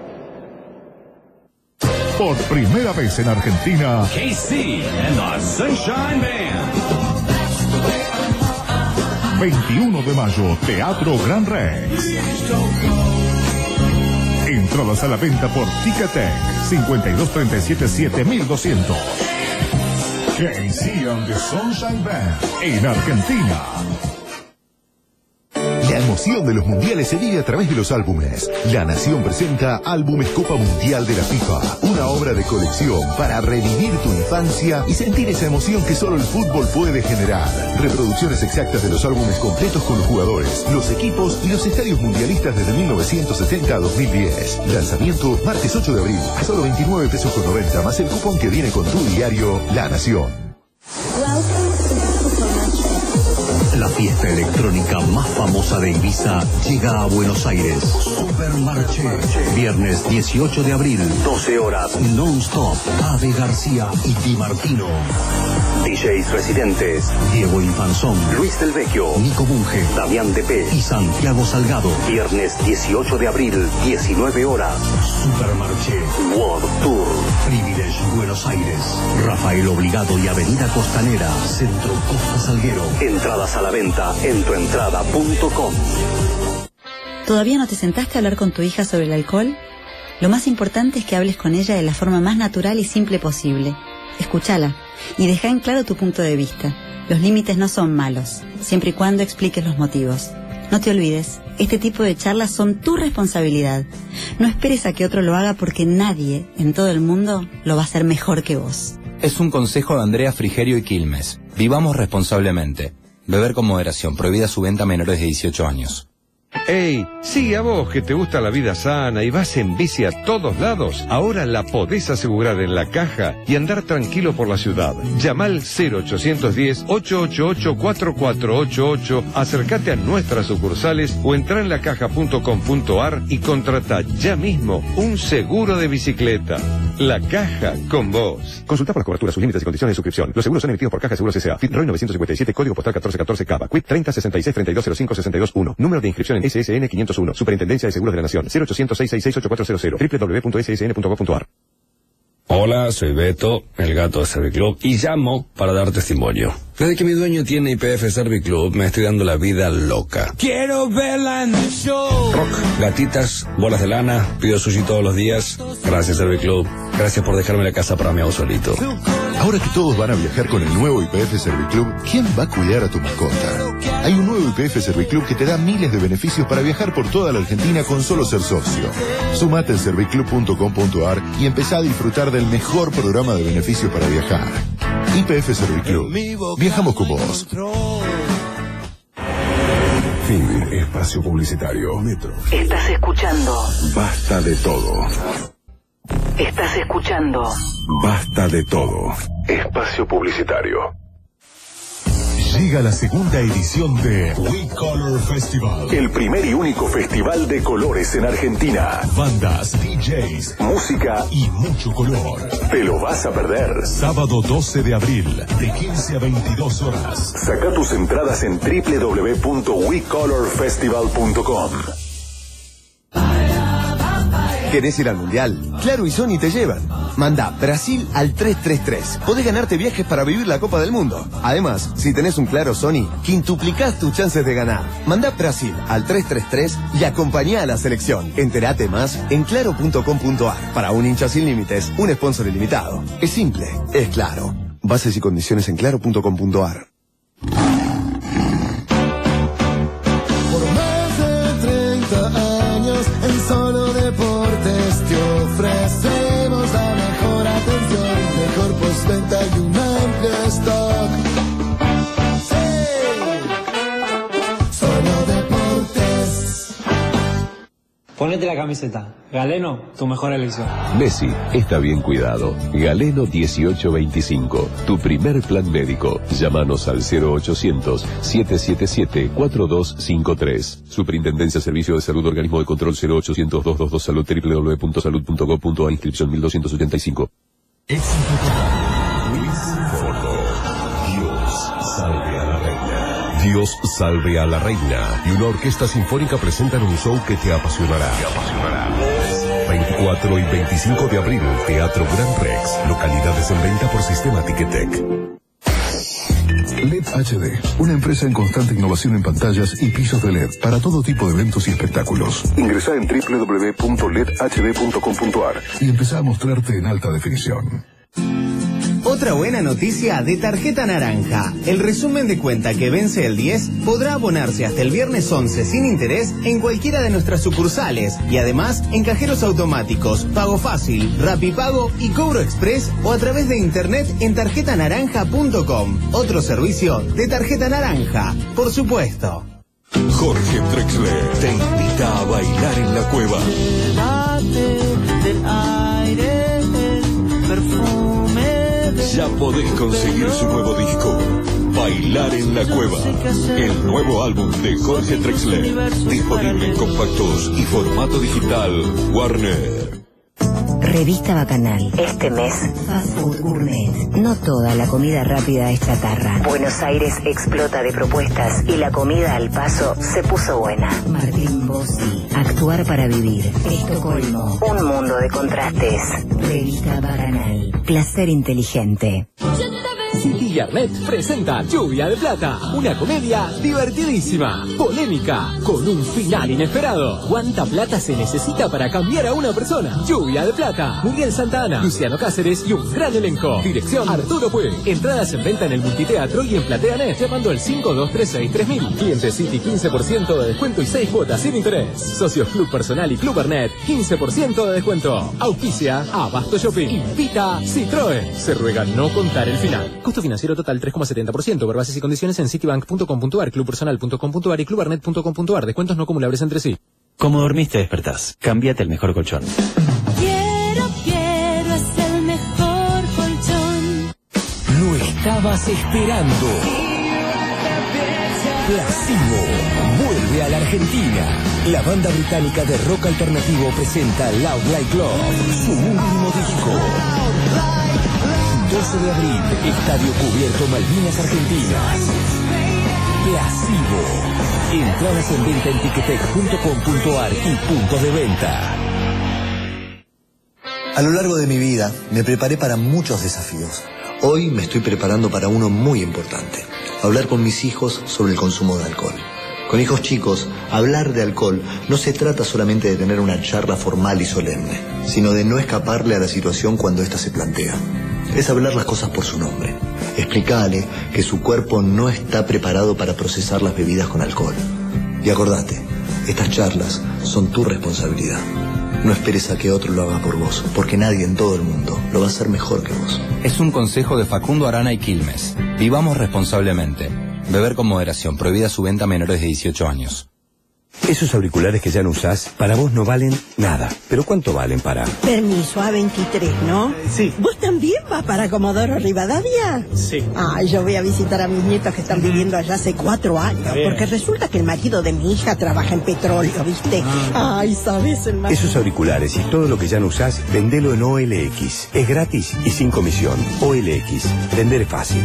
Por primera vez en Argentina, KC and the Sunshine Band. 21 de mayo, Teatro Gran Rex. Entradas a la venta por Ticketek 5237-7200. KC and the Sunshine Band en Argentina. La emoción de los mundiales se vive a través de los álbumes. La Nación presenta Álbumes Copa Mundial de la FIFA, una obra de colección para revivir tu infancia y sentir esa emoción que solo el fútbol puede generar. Reproducciones exactas de los álbumes completos con los jugadores, los equipos y los estadios mundialistas desde 1970 a 2010. Lanzamiento martes 8 de abril a solo 29 pesos con 90 más el cupón que viene con tu diario La Nación. La fiesta electrónica más famosa de Ibiza llega a Buenos Aires. Supermarché. Viernes 18 de abril, 12 horas, non-stop. Ave García y Di Martino. DJs residentes: Diego Infanzón, Luis del Vecchio, Nico Bunge, Damián Depé y Santiago Salgado. Viernes 18 de abril, 19 horas. Supermarché World Tour. Privilege Buenos Aires. Rafael Obligado y Avenida Costanera, Centro Costa Salguero. Entradas a la venta en tuentrada.com. ¿Todavía no te sentaste a hablar con tu hija sobre el alcohol? Lo más importante es que hables con ella de la forma más natural y simple posible. Escúchala y deja en claro tu punto de vista. Los límites no son malos, siempre y cuando expliques los motivos. No te olvides, este tipo de charlas son tu responsabilidad. No esperes a que otro lo haga porque nadie en todo el mundo lo va a hacer mejor que vos. Es un consejo de Andrea Frigerio y Quilmes. Vivamos responsablemente. Beber con moderación. Prohibida su venta a menores de 18 años. Ey, sí, a vos que te gusta la vida sana y vas en bici a todos lados, ahora la podés asegurar en La Caja y andar tranquilo por la ciudad. Llama al 0810-888-4488, acércate a nuestras sucursales o entra en lacaja.com.ar y contrata ya mismo un seguro de bicicleta. La Caja con vos. Consulta por las coberturas, sus límites y condiciones de suscripción. Los seguros son emitidos por Caja de Seguros S.A. FITROY 957, código postal 1414 Cava. Quit 306632056261. Número de inscripción en SSN 501. Superintendencia de Seguros de la Nación. 0800-666-8400. www.ssn.gov.ar. Hola, soy Beto, el gato de Serviclub, y llamo para dar testimonio. Desde que mi dueño tiene IPF Serviclub, me estoy dando la vida loca. Quiero verla en el show. Rock, gatitas, bolas de lana, pido sushi todos los días. Gracias, Serviclub. Gracias por dejarme la casa para mí solito. Ahora que todos van a viajar con el nuevo IPF Serviclub, ¿quién va a cuidar a tu mascota? Hay un nuevo IPF Serviclub que te da miles de beneficios para viajar por toda la Argentina con solo ser socio. Sumate en serviclub.com.ar y empezá a disfrutar del mejor programa de beneficios para viajar. IPF Serviclub. Viajamos con vos. Fin. Espacio publicitario. Metro. Estás escuchando. Basta de todo. Estás escuchando. Basta de todo. Espacio publicitario. Llega la segunda edición de We Color Festival. El primer y único festival de colores en Argentina. Bandas, DJs, música y mucho color. Te lo vas a perder. Sábado 12 de abril, de 15 a 22 horas. Saca tus entradas en www.wecolorfestival.com. ¿Querés ir al Mundial? Claro y Sony te llevan. Manda Brasil al 333. Podés ganarte viajes para vivir la Copa del Mundo. Además, si tenés un Claro Sony, quintuplicás tus chances de ganar. Manda Brasil al 333 y acompañá a la selección. Entérate más en claro.com.ar. Para un hincha sin límites, un sponsor ilimitado. Es simple, es claro. Bases y condiciones en claro.com.ar. Por más de 30 años en Solo Deportes te ofrecemos la mejor atención, mejor postventa y un amplio stock. Sí, Solo Deportes. Ponete la camiseta. Galeno, tu mejor elección. Messi está bien cuidado. Galeno 1825, tu primer plan médico. Llámanos al 0800-777-4253. Superintendencia Servicio de Salud, Organismo de Control 0800-222 Salud, www.salud.gov.ar, inscripción 1285. Dios salve a la reina. Dios salve a la reina. Y una orquesta sinfónica presentan un show que te apasionará. 24 y 25 de abril, Teatro Gran Rex. Localidades en venta por sistema Ticketek. LED HD, una empresa en constante innovación en pantallas y pisos de LED para todo tipo de eventos y espectáculos. Ingresá en www.ledhd.com.ar y empezá a mostrarte en alta definición. Otra buena noticia de Tarjeta Naranja. El resumen de cuenta que vence el 10 podrá abonarse hasta el viernes 11 sin interés en cualquiera de nuestras sucursales y además en cajeros automáticos, Pago Fácil, Rapipago y Cobro Express o a través de internet en tarjetanaranja.com. Otro servicio de Tarjeta Naranja, por supuesto. Jorge Drexler te invita a bailar en la cueva. Del aire, el perfume. Ya podés conseguir su nuevo disco, Bailar en la Cueva, el nuevo álbum de Jorge Drexler, disponible en compactos y formato digital Warner. Revista Bacanal. Este mes, Fast Food Gourmet. No toda la comida rápida es chatarra. Buenos Aires explota de propuestas y la comida al paso se puso buena. Martín Bossi. Actuar para vivir. Estocolmo. Un mundo de contrastes. Revista Bacanal. Placer inteligente. City Yarnet presenta Lluvia de Plata, una comedia divertidísima, polémica, con un final inesperado. ¿Cuánta plata se necesita para cambiar a una persona? Lluvia de Plata, Muriel Santana, Luciano Cáceres y un gran elenco. Dirección Arturo Puig. Entradas en venta en el Multiteatro y en PlateaNet, llamando al 5236-3000. Cliente City 15% de descuento y 6 cuotas sin interés. Socios Club Personal y Club Bernet, 15% de descuento. Auspicia Abasto Shopping. Invita Citroën. Se ruega no contar el final. Costo financiero total 3,70%. Ver bases y condiciones en citibank.com.ar, clubpersonal.com.ar y clubbernet.com.ar. Descuentos no acumulables entre sí. Como dormiste, despertás. Cámbiate el mejor colchón. Quiero, es el mejor colchón. Lo estabas esperando. Placebo vuelve a la Argentina. La banda británica de rock alternativo presenta Loud Like Love, su último disco. 12 de abril, Estadio Cubierto Malvinas Argentinas. Placebo. Entradas en venta en ticketek.com.ar y puntos de venta. A lo largo de mi vida me preparé para muchos desafíos. Hoy me estoy preparando para uno muy importante. Hablar con mis hijos sobre el consumo de alcohol. Con hijos chicos, hablar de alcohol no se trata solamente de tener una charla formal y solemne, sino de no escaparle a la situación cuando ésta se plantea. Es hablar las cosas por su nombre. Explicarle que su cuerpo no está preparado para procesar las bebidas con alcohol. Y acordate, estas charlas son tu responsabilidad. No esperes a que otro lo haga por vos, porque nadie en todo el mundo lo va a hacer mejor que vos. Es un consejo de Facundo Arana y Quilmes. Vivamos responsablemente. Beber con moderación. Prohibida su venta a menores de 18 años. Esos auriculares que ya no usás, para vos no valen nada. ¿Pero cuánto valen para...? Permiso, A23, ¿no? Sí. ¿Vos también vas para Comodoro Rivadavia? Sí. Yo voy a visitar a mis nietos que están viviendo allá hace 4 años. Porque resulta que el marido de mi hija trabaja en petróleo, ¿viste? Ay, ¿sabes? El marido... Esos auriculares y todo lo que ya no usás, vendelo en OLX. Es gratis y sin comisión. OLX. Vender es fácil.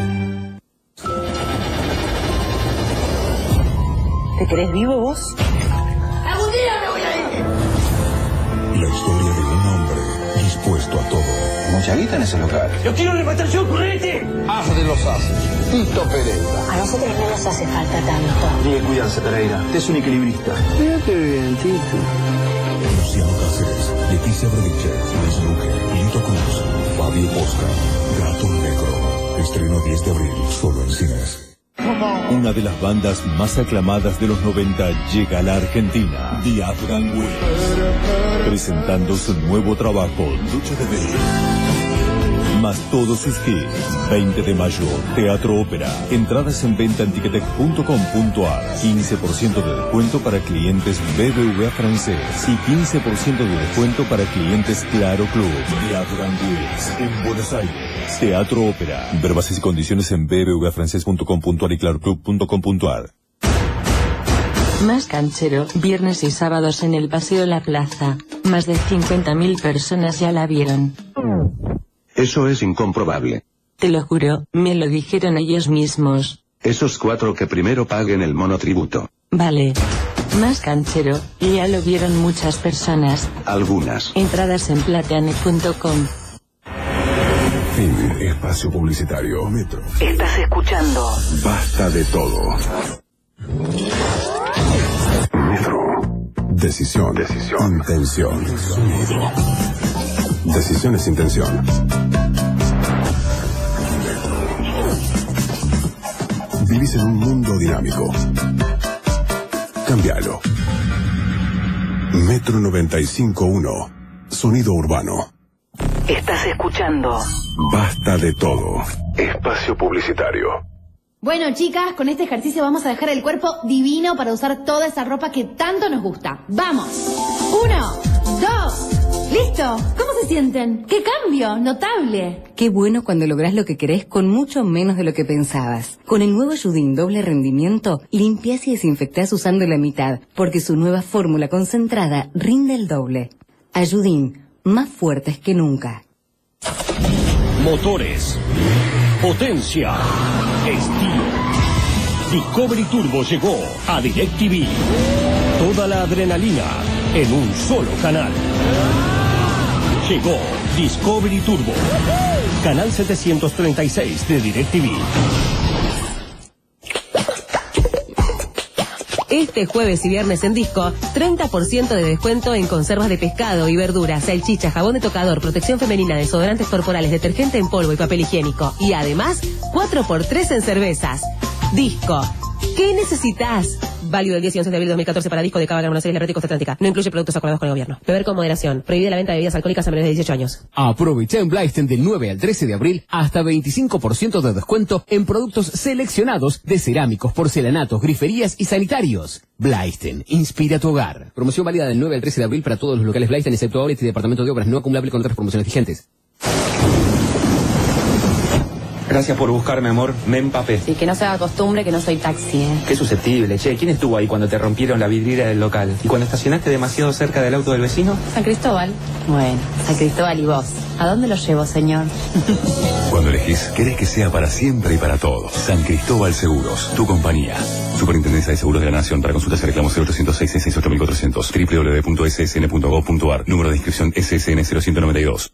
¿Te querés vivo vos? ¡Algún día me voy a ir! La historia de un hombre dispuesto a todo. Mucha guita en ese local. ¡Yo quiero levantar yo, correte! As de los ases. Tito Pereira. A nosotros no nos hace falta tanto. Tiene que cuidarse, Pereira. Usted es un equilibrista. Fíjate bien, Tito. Luciano Cáceres, Leticia Brediche, Luis Luque, Lito Cruz, Fabio Posca, Gato Negro. Estreno 10 de abril, solo en cines. Una de las bandas más aclamadas de los 90 llega a la Argentina, The Afghan Wigs, presentando su nuevo trabajo, Lucha de Ver. Más todos sus hits. 20 de mayo, Teatro Ópera. Entradas en venta en ticketek.com.ar. 15% de descuento para clientes BBVA francés y 15% de descuento para clientes Claro Club. The Afghan Wigs en Buenos Aires. Teatro Ópera. Ver bases y condiciones en bbvafrancés.com.ar y claroclub.com.ar. Más canchero, viernes y sábados en el Paseo La Plaza. Más de 50.000 personas ya la vieron. Eso es incomprobable. Te lo juro, me lo dijeron ellos mismos. Esos 4 que primero paguen el monotributo. Vale. Más canchero, ya lo vieron muchas personas. Algunas. Entradas en plateane.com. Fin. Espacio publicitario. Metro. Estás escuchando. Basta de todo. Metro. Decisión. Intención. Sonido. Decisión es intención. Vivís en un mundo dinámico. Cámbialo. Metro 95.1. Sonido urbano. Estás escuchando. Basta de todo. Espacio publicitario. Bueno, chicas, con este ejercicio vamos a dejar el cuerpo divino para usar toda esa ropa que tanto nos gusta. ¡Vamos! 1, 2... ¡Listo! ¿Cómo se sienten? ¡Qué cambio! ¡Notable! Qué bueno cuando lográs lo que querés con mucho menos de lo que pensabas. Con el nuevo Ayudín doble rendimiento, limpiás y desinfectás usando la mitad, porque su nueva fórmula concentrada rinde el doble. Ayudín, más fuertes que nunca. Motores, potencia, estilo. Discovery Turbo llegó a DirecTV. Toda la adrenalina en un solo canal. Llegó Discovery Turbo, canal 736 de DirecTV. Este jueves y viernes en Disco, 30% de descuento en conservas de pescado y verduras, salchicha, jabón de tocador, protección femenina, desodorantes corporales, detergente en polvo y papel higiénico. Y además, 4x3 en cervezas. Disco. ¿Qué necesitas? Válido el 10 y 11 de abril de 2014 para Disco de Cava, Buenos Aires, La Red y Costa Atlántica. No incluye productos acordados con el gobierno. Beber con moderación. Prohibida la venta de bebidas alcohólicas a menores de 18 años. Aprovecha en Blaisten del 9 al 13 de abril hasta 25% de descuento en productos seleccionados de cerámicos, porcelanatos, griferías y sanitarios. Blaisten, inspira tu hogar. Promoción válida del 9 al 13 de abril para todos los locales Blaisten, excepto Outlet y Departamento de Obras, no acumulable con otras promociones vigentes. Gracias por buscarme, amor. Me empapé. Sí, que no se haga costumbre que no soy taxi, ¿eh? Qué susceptible, che. ¿Quién estuvo ahí cuando te rompieron la vidriera del local? ¿Y cuando estacionaste demasiado cerca del auto del vecino? San Cristóbal. Bueno, San Cristóbal y vos. ¿A dónde lo llevo, señor? Cuando elegís, querés que sea para siempre y para todos. San Cristóbal Seguros, tu compañía. Superintendencia de Seguros de la Nación. Para consultas y reclamos 0806-668-400, www.ssn.gov.ar. Número de inscripción SSN 0192.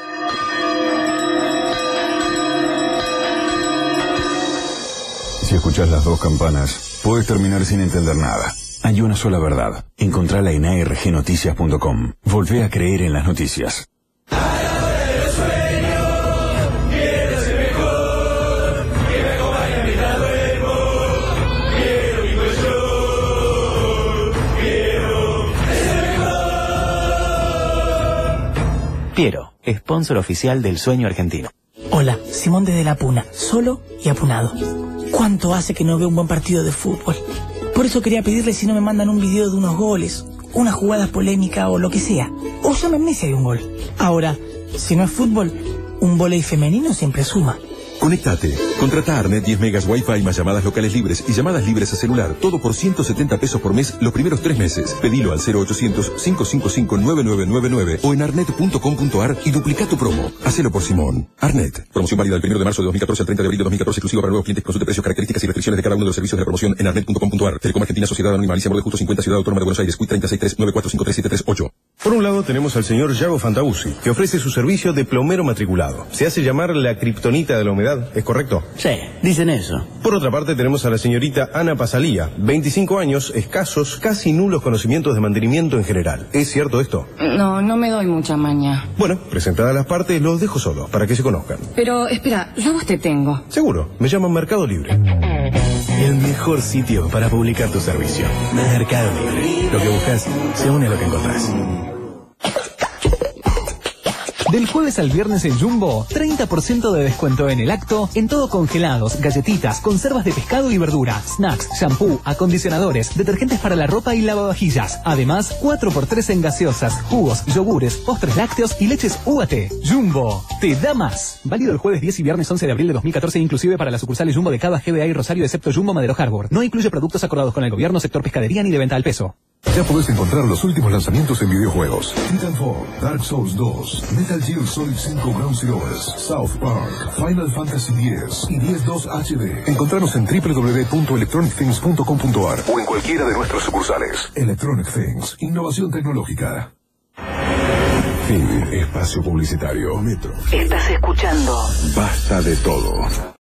Si escuchás las dos campanas, puedes terminar sin entender nada. Hay una sola verdad. Encontrala en argnoticias.com. Volvé a creer en las noticias. Piero, sponsor oficial del sueño argentino. Hola, Simón desde La Puna, solo y apunado. ¿Cuánto hace que no veo un buen partido de fútbol? Por eso quería pedirle si no me mandan un video de unos goles, una jugada polémica o lo que sea. O llámenme si hay un gol. Ahora, si no es fútbol, un vóley femenino siempre suma. Conectate. Contrata Arnet 10 megas Wi-Fi más llamadas locales libres y llamadas libres a celular. Todo por 170 pesos por mes los primeros 3 meses. Pedilo al 0800-555-9999 o en arnet.com.ar y duplica tu promo. Hacelo por Simón. Arnet. Promoción válida del 1 de marzo de 2014 al 30 de abril de 2014, exclusiva para nuevos clientes. Consulte precios, características y restricciones de cada uno de los servicios de la promoción en arnet.com.ar. Telecom Argentina, Sociedad Anónima Alicia Borde Justo 50, Ciudad Autónoma de Buenos Aires, CUI 363-9453738. Por un lado tenemos al señor Yago Fantausi, que ofrece su servicio de plomero matriculado. Se hace llamar la kriptonita de la humedad, ¿es correcto? Sí, dicen eso. Por otra parte tenemos a la señorita Ana Pasalía, 25 años, escasos, casi nulos conocimientos de mantenimiento en general. ¿Es cierto esto? No me doy mucha maña. Bueno, presentadas las partes, los dejo solos, para que se conozcan. Pero, espera, yo a vos te tengo. Seguro, me llaman Mercado Libre. El mejor sitio para publicar tu servicio. Mercado Libre. Lo que buscas se une a lo que encontrás. Del jueves al viernes en Jumbo, 30% de descuento en el acto, en todo congelados, galletitas, conservas de pescado y verdura, snacks, shampoo, acondicionadores, detergentes para la ropa y lavavajillas. Además, 4x3 en gaseosas, jugos, yogures, postres lácteos y leches UAT. Jumbo, te da más. Válido el jueves 10 y viernes 11 de abril de 2014, inclusive para las sucursales Jumbo de Cava, GBA y Rosario, excepto Jumbo Madero Harbor. No incluye productos acordados con el gobierno, sector pescadería ni de venta al peso. Ya podés encontrar los últimos lanzamientos en videojuegos. Titanfall, Dark Souls 2, Metal Gear Solid 5 Ground Zeroes, South Park, Final Fantasy X y 10-2 HD. Encontranos en www.electronicthings.com.ar o en cualquiera de nuestros sucursales. Electronic Things, innovación tecnológica. Fin, espacio publicitario. Metro. Estás escuchando Basta de todo.